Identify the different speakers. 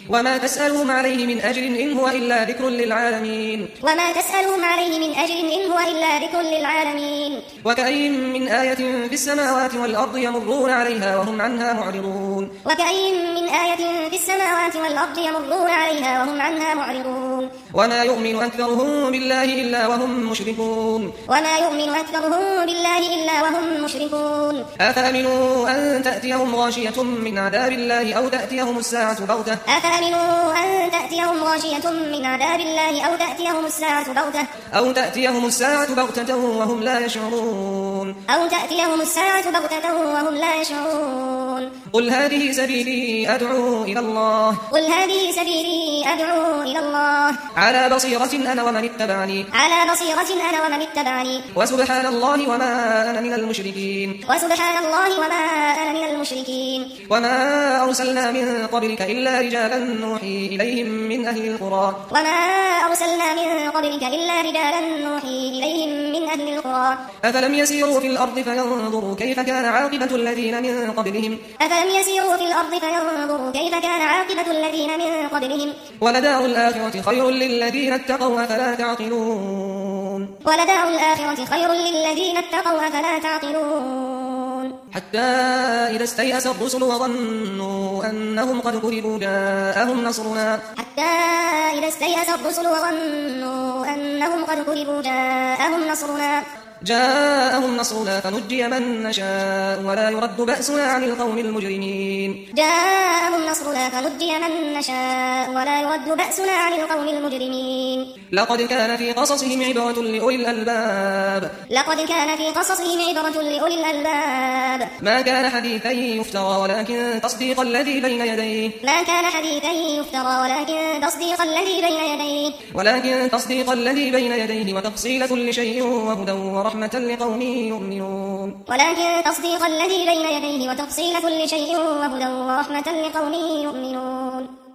Speaker 1: وما تسألهم عليه من أجر إن هو إلا ذكر للعالمين.
Speaker 2: وما تسألهم عليه من أجر إن هو إلا ذكر للعالمين.
Speaker 1: وكأين من آية في السماوات والأرض يمرون عليها وهم عنها معرضون.
Speaker 2: وكأين من آية في السماوات والأرض يمرون عليها وهم عنها معرضون.
Speaker 1: وما يؤمن أكثرهم بالله إلا وهم مشركون.
Speaker 2: وما يؤمن أكثرهم بالله إلا وهم مشركون.
Speaker 1: أفأمنوا أن تأتيهم غاشية من عذاب الله أو تأتيهم الساعة بغتة.
Speaker 2: أفأمنوا أن تأتيهم غاشية من عذاب الله أو تأتيهم الساعة بغتة.
Speaker 1: أو تأتيهم الساعة بغتة وهم لا يشعرون.
Speaker 2: أو تأتيهم الساعة بغتة وهم لا يشعرون.
Speaker 1: قل هذه سبيلي أدعو إلى الله.
Speaker 2: قل هذه سبيلي أدعو إلى الله.
Speaker 1: على بصيرة أنا ومن اتبعني.
Speaker 2: على بصيرة أنا ومن اتبعني.
Speaker 1: وسبحان الله وما أنا من المشركين.
Speaker 2: وسبحان الله وما أنا من المشركين.
Speaker 1: وما أرسلنا من قبلك إلا رجالا نوحي إليهم من أهل القرى.
Speaker 2: وما أرسلنا من قبلك إلا رجالا نوحي إليهم من أهل القرى.
Speaker 1: أفلم يسيروا في الأرض فينظروا كيف كان عاقبة الذين من قبلهم.
Speaker 2: أفلم يسيروا في الأرض فينظروا كيف كان عاقبة الذين من قبلهم.
Speaker 1: ولدار الآخرة خير للذين اتقوا أفلا تعقلون.
Speaker 2: ولدار الآخرة خير للذين اتقوا أفلا تعقلون.
Speaker 1: حتى إذا استيأس الرسل وظنوا أنهم قد كذبوا جاءهم نصرنا.
Speaker 2: حتى إذا استيأس الرسل وظنوا أنهم قد كذبوا
Speaker 1: جاءهم نصرنا فنجي من نشاء ولا يرد بأسنا عن القوم المجرمين.
Speaker 2: جاءهم نصرنا فنجي من نشاء ولا يرد بأسنا عن القوم المجرمين.
Speaker 1: لقد كان في قصصهم عبرة لأولي الألباب.
Speaker 2: لقد كان في قصصهم عبرة لأولي الألباب.
Speaker 1: ما كان حديثا يفترى ولكن تصديق الذي بين يديه.
Speaker 2: ما كان حديثا يفترى ولكن تصديق الذي بين يديه وتفصيل كل شيء وهدى ورحمة لقوم يؤمنون. ولكن تصديق الذي بين يديه وتفصيل كل شيء وهدى ورحمة لقوم يؤمنون.